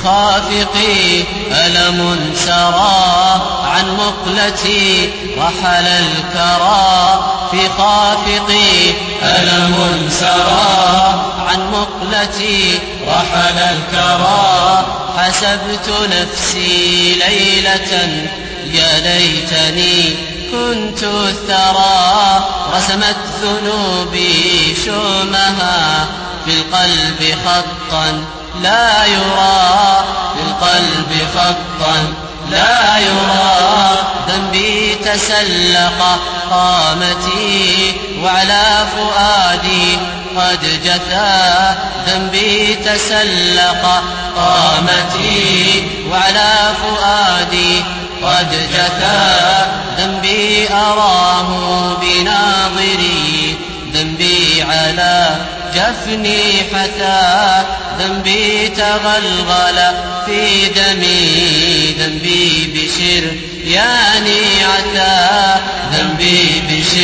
خافقي ألم سرى عن مقلتي رحل الكرى في خافقي ألم سرى عن مقلتي رحل الكرى حسبت نفسي ليلة يا ليتني كنت الثرى رسمت ذنوبي شؤمها في القلب خطا لا يرى في القلب خطا لا يرى ذنبي تسلق قامتي وعلى فؤادي قد جثى ذنبي تسلق قامتي وعلى فؤادي قد جثى ذنبي أراه بناظري ذنبي على جفني حثى ذنبي تغلغل في دمي ذنبي بشرياني عتى ذنبي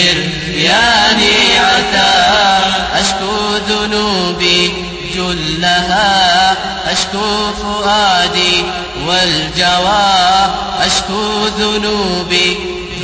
بشرياني عتى أشكو ذنوبي جلها أشكو فؤادي والجوى أشكو ذنوبي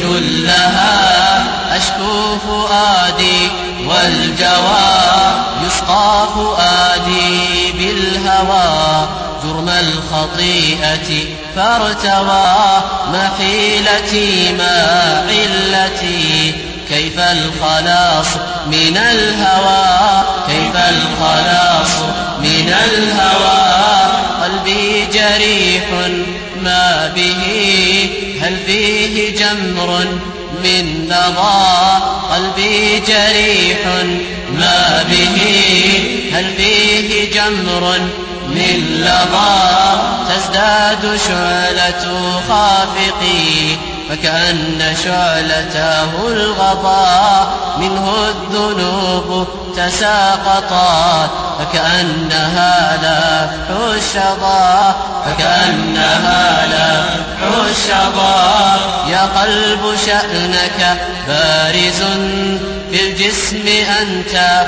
جلها أشكو فؤادي والجوى يسقى فؤادي بالهوى جرم الخطيئة فارتوى ما حيلتي ما علتي كيف الخلاص من الهوى كيف الخلاص من الهوى قلبي جريح ما به هل فيه جمر من لظى قلبي جريح ما به هل فيه جمر من لظى تزداد شعلة خافقي فكأن شعلته الغضا منه الذنوب تساقطات فكأنها لفح الشظى فكأنها لفح الشظى يا قلب شأنك بارز في الجسم أنت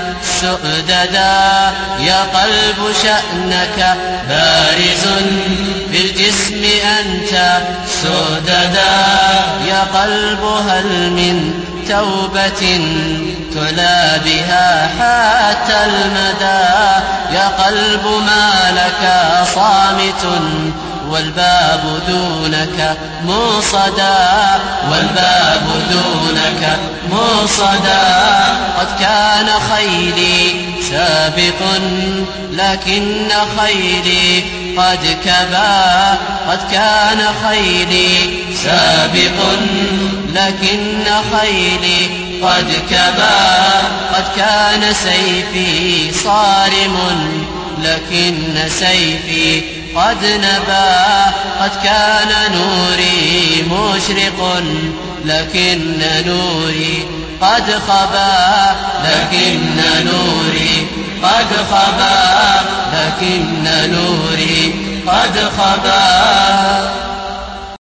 سؤددا يا قلب شأنك بارز في الجسم أنت سؤددا يا قلب هل من توبة تلا بها حتى المدى يا قلب ما لك صامت والباب دونك موصدا والباب دونك موصدا قد كان خيلي سابق لكن خيلي قد كبا قد كان خيلي سابق لكن خيلي قد كبا قد كان سيفي صارم لكن سيفي قد نبا قد كان نوري مشرق لكن نوري قد خبا لكن نوري قد خبا لكن نوري قد خبا